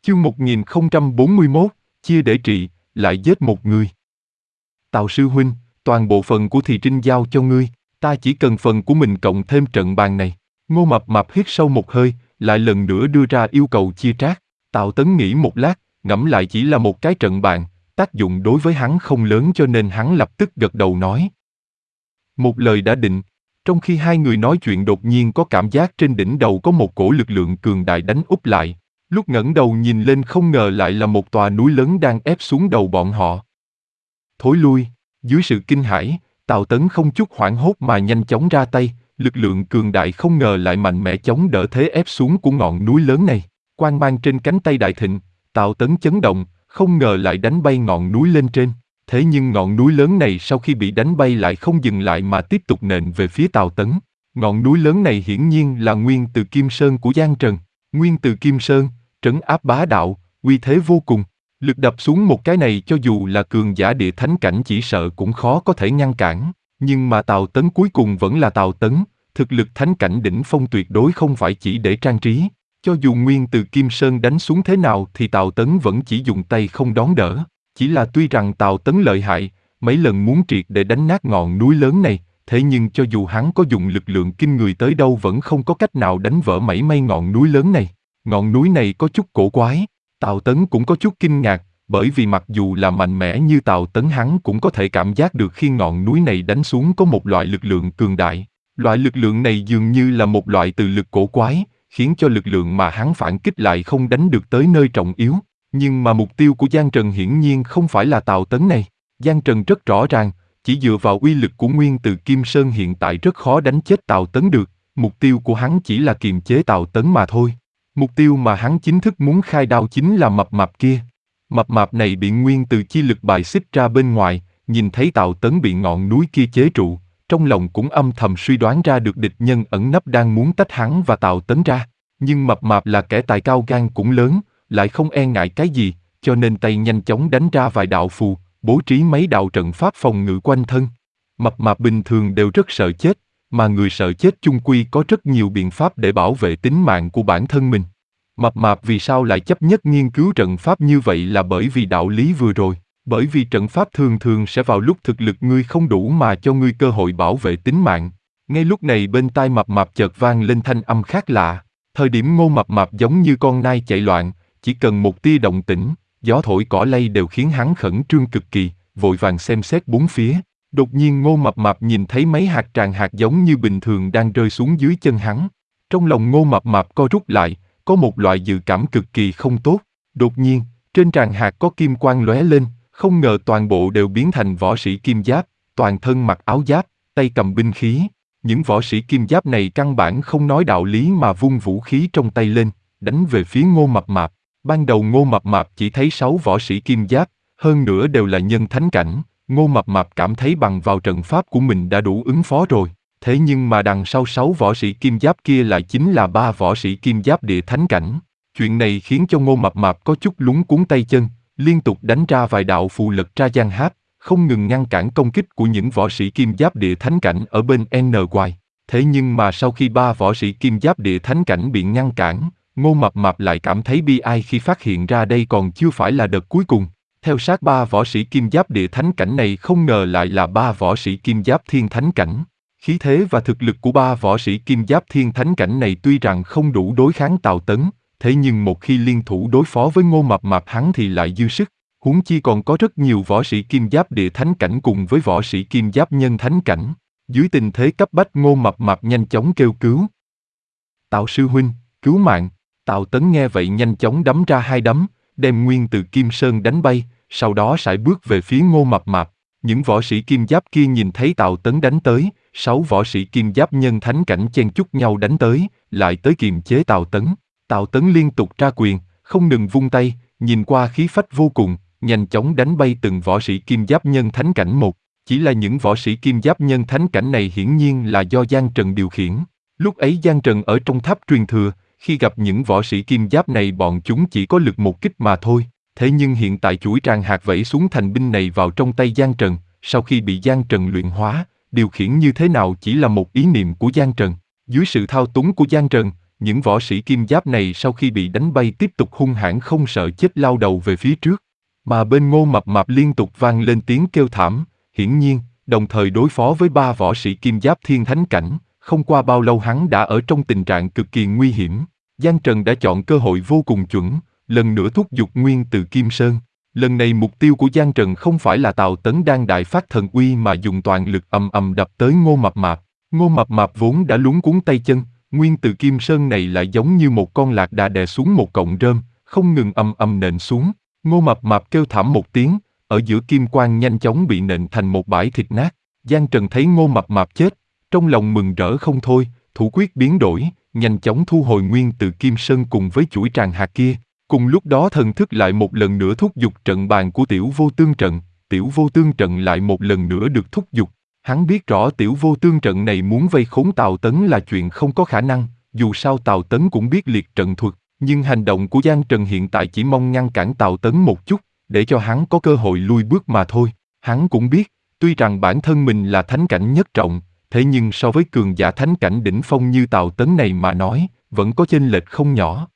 Chương 1041, chia để trị, lại giết một người. Tào sư huynh, toàn bộ phần của thì trinh giao cho ngươi, ta chỉ cần phần của mình cộng thêm trận bàn này. Ngô Mập Mạp hít sâu một hơi, lại lần nữa đưa ra yêu cầu chia trác. Tào Tấn nghĩ một lát, ngẫm lại chỉ là một cái trận bàn, tác dụng đối với hắn không lớn cho nên hắn lập tức gật đầu nói. Một lời đã định. Trong khi hai người nói chuyện đột nhiên có cảm giác trên đỉnh đầu có một cổ lực lượng cường đại đánh úp lại. Lúc ngẩng đầu nhìn lên không ngờ lại là một tòa núi lớn đang ép xuống đầu bọn họ. Thối lui, dưới sự kinh hãi, Tào Tấn không chút hoảng hốt mà nhanh chóng ra tay, lực lượng cường đại không ngờ lại mạnh mẽ chống đỡ thế ép xuống của ngọn núi lớn này. Quang mang trên cánh tay đại thịnh, Tào Tấn chấn động, không ngờ lại đánh bay ngọn núi lên trên. Thế nhưng ngọn núi lớn này sau khi bị đánh bay lại không dừng lại mà tiếp tục nện về phía Tào Tấn. Ngọn núi lớn này hiển nhiên là Nguyên Từ Kim Sơn của Giang Trần. Nguyên Từ Kim Sơn, trấn áp bá đạo, uy thế vô cùng. Lực đập xuống một cái này cho dù là cường giả địa thánh cảnh chỉ sợ cũng khó có thể ngăn cản. Nhưng mà Tào Tấn cuối cùng vẫn là Tào Tấn, thực lực thánh cảnh đỉnh phong tuyệt đối không phải chỉ để trang trí. Cho dù Nguyên Từ Kim Sơn đánh xuống thế nào thì Tào Tấn vẫn chỉ dùng tay không đón đỡ. Chỉ là tuy rằng Tào Tấn lợi hại, mấy lần muốn triệt để đánh nát ngọn núi lớn này, thế nhưng cho dù hắn có dùng lực lượng kinh người tới đâu vẫn không có cách nào đánh vỡ mảy may ngọn núi lớn này. Ngọn núi này có chút cổ quái, Tào Tấn cũng có chút kinh ngạc, bởi vì mặc dù là mạnh mẽ như Tào Tấn hắn cũng có thể cảm giác được khi ngọn núi này đánh xuống có một loại lực lượng cường đại. Loại lực lượng này dường như là một loại từ lực cổ quái, khiến cho lực lượng mà hắn phản kích lại không đánh được tới nơi trọng yếu. Nhưng mà mục tiêu của Giang Trần hiển nhiên không phải là Tào Tấn này. Giang Trần rất rõ ràng, chỉ dựa vào uy lực của Nguyên Từ Kim Sơn hiện tại rất khó đánh chết Tào Tấn được. Mục tiêu của hắn chỉ là kiềm chế Tào Tấn mà thôi. Mục tiêu mà hắn chính thức muốn khai đao chính là Mập Mạp kia. Mập Mạp này bị Nguyên Từ chi lực bài xích ra bên ngoài, nhìn thấy Tào Tấn bị ngọn núi kia chế trụ, trong lòng cũng âm thầm suy đoán ra được địch nhân ẩn nấp đang muốn tách hắn và Tào Tấn ra. Nhưng Mập Mạp là kẻ tài cao gan cũng lớn, lại không e ngại cái gì, cho nên tay nhanh chóng đánh ra vài đạo phù, bố trí mấy đạo trận pháp phòng ngự quanh thân. Mập Mạp bình thường đều rất sợ chết, mà người sợ chết chung quy có rất nhiều biện pháp để bảo vệ tính mạng của bản thân mình. Mập Mạp vì sao lại chấp nhất nghiên cứu trận pháp như vậy là bởi vì đạo lý vừa rồi, bởi vì trận pháp thường thường sẽ vào lúc thực lực ngươi không đủ mà cho ngươi cơ hội bảo vệ tính mạng. Ngay lúc này bên tai Mập Mạp chợt vang lên thanh âm khác lạ, thời điểm Ngô Mập Mạp giống như con nai chạy loạn, chỉ cần một tia động tĩnh, gió thổi cỏ lay đều khiến hắn khẩn trương cực kỳ, vội vàng xem xét bốn phía. Đột nhiên Ngô Mập Mạp nhìn thấy mấy hạt tràng hạt giống như bình thường đang rơi xuống dưới chân hắn. Trong lòng Ngô Mập Mạp co rút lại, có một loại dự cảm cực kỳ không tốt. Đột nhiên, trên tràng hạt có kim quang lóe lên, không ngờ toàn bộ đều biến thành võ sĩ kim giáp, toàn thân mặc áo giáp, tay cầm binh khí. Những võ sĩ kim giáp này căn bản không nói đạo lý mà vung vũ khí trong tay lên, đánh về phía Ngô Mập Mạp. Ban đầu Ngô Mập Mạp chỉ thấy 6 võ sĩ kim giáp, hơn nữa đều là nhân thánh cảnh. Ngô Mập Mạp cảm thấy bằng vào trận pháp của mình đã đủ ứng phó rồi. Thế nhưng mà đằng sau 6 võ sĩ kim giáp kia lại chính là 3 võ sĩ kim giáp địa thánh cảnh. Chuyện này khiến cho Ngô Mập Mạp có chút lúng cuống tay chân, liên tục đánh ra vài đạo phù lật ra giang háp, không ngừng ngăn cản công kích của những võ sĩ kim giáp địa thánh cảnh ở bên NY. Thế nhưng mà sau khi 3 võ sĩ kim giáp địa thánh cảnh bị ngăn cản, Ngô Mập Mạp lại cảm thấy bi ai khi phát hiện ra đây còn chưa phải là đợt cuối cùng. Theo sát 3 võ sĩ kim giáp địa thánh cảnh này không ngờ lại là 3 võ sĩ kim giáp thiên thánh cảnh. Khí thế và thực lực của 3 võ sĩ kim giáp thiên thánh cảnh này tuy rằng không đủ đối kháng Tào Tấn, thế nhưng một khi liên thủ đối phó với Ngô Mập Mạp hắn thì lại dư sức. Huống chi còn có rất nhiều võ sĩ kim giáp địa thánh cảnh cùng với võ sĩ kim giáp nhân thánh cảnh. Dưới tình thế cấp bách Ngô Mập Mạp nhanh chóng kêu cứu. Tào sư huynh, cứu mạng. Tào Tấn nghe vậy nhanh chóng đấm ra 2 đấm, đem Nguyên Từ Kim Sơn đánh bay, sau đó sải bước về phía Ngô Mập Mạp. Những võ sĩ kim giáp kia nhìn thấy Tào Tấn đánh tới, 6 võ sĩ kim giáp nhân thánh cảnh chen chúc nhau đánh tới, lại tới kiềm chế Tào Tấn. Tào Tấn liên tục ra quyền, không ngừng vung tay, nhìn qua khí phách vô cùng, nhanh chóng đánh bay từng võ sĩ kim giáp nhân thánh cảnh một. Chỉ là những võ sĩ kim giáp nhân thánh cảnh này hiển nhiên là do Giang Trần điều khiển. Lúc ấy Giang Trần ở trong tháp truyền thừa, khi gặp những võ sĩ kim giáp này bọn chúng chỉ có lực một kích mà thôi. Thế nhưng hiện tại chuỗi tràng hạt vẫy xuống thành binh này vào trong tay Giang Trần, sau khi bị Giang Trần luyện hóa, điều khiển như thế nào chỉ là một ý niệm của Giang Trần. Dưới sự thao túng của Giang Trần, những võ sĩ kim giáp này sau khi bị đánh bay tiếp tục hung hãn không sợ chết lao đầu về phía trước. Mà bên Ngô Mập Mạp liên tục vang lên tiếng kêu thảm, hiển nhiên, đồng thời đối phó với 3 võ sĩ kim giáp thiên thánh cảnh, không qua bao lâu hắn đã ở trong tình trạng cực kỳ nguy hiểm. Giang Trần đã chọn cơ hội vô cùng chuẩn, lần nữa thúc giục nguyên từ Kim Sơn. Lần này mục tiêu của Giang Trần không phải là Tào Tấn đang đại phát thần uy mà dùng toàn lực ầm ầm đập tới Ngô Mập Mạp. Ngô Mập Mạp vốn đã luống cuống tay chân, nguyên từ Kim Sơn này lại giống như một con lạc đà đè xuống một cọng rơm, không ngừng ầm ầm nện xuống. Ngô Mập Mạp kêu thảm một tiếng, ở giữa kim quang nhanh chóng bị nện thành một bãi thịt nát. Giang Trần thấy Ngô Mập Mạp chết, trong lòng mừng rỡ không thôi, thủ quyết biến đổi, nhanh chóng thu hồi nguyên từ Kim Sơn cùng với chuỗi tràng hạt kia. Cùng lúc đó thần thức lại một lần nữa thúc giục trận bàn của Tiểu Vô Tương trận, Tiểu Vô Tương trận lại một lần nữa được thúc giục. Hắn biết rõ Tiểu Vô Tương trận này muốn vây khốn Tào Tấn là chuyện không có khả năng, dù sao Tào Tấn cũng biết liệt trận thuật, nhưng hành động của Giang Trần hiện tại chỉ mong ngăn cản Tào Tấn một chút, để cho hắn có cơ hội lui bước mà thôi. Hắn cũng biết, tuy rằng bản thân mình là thánh cảnh nhất trọng, thế nhưng so với cường giả thánh cảnh đỉnh phong như Tào Tấn này mà nói, vẫn có chênh lệch không nhỏ.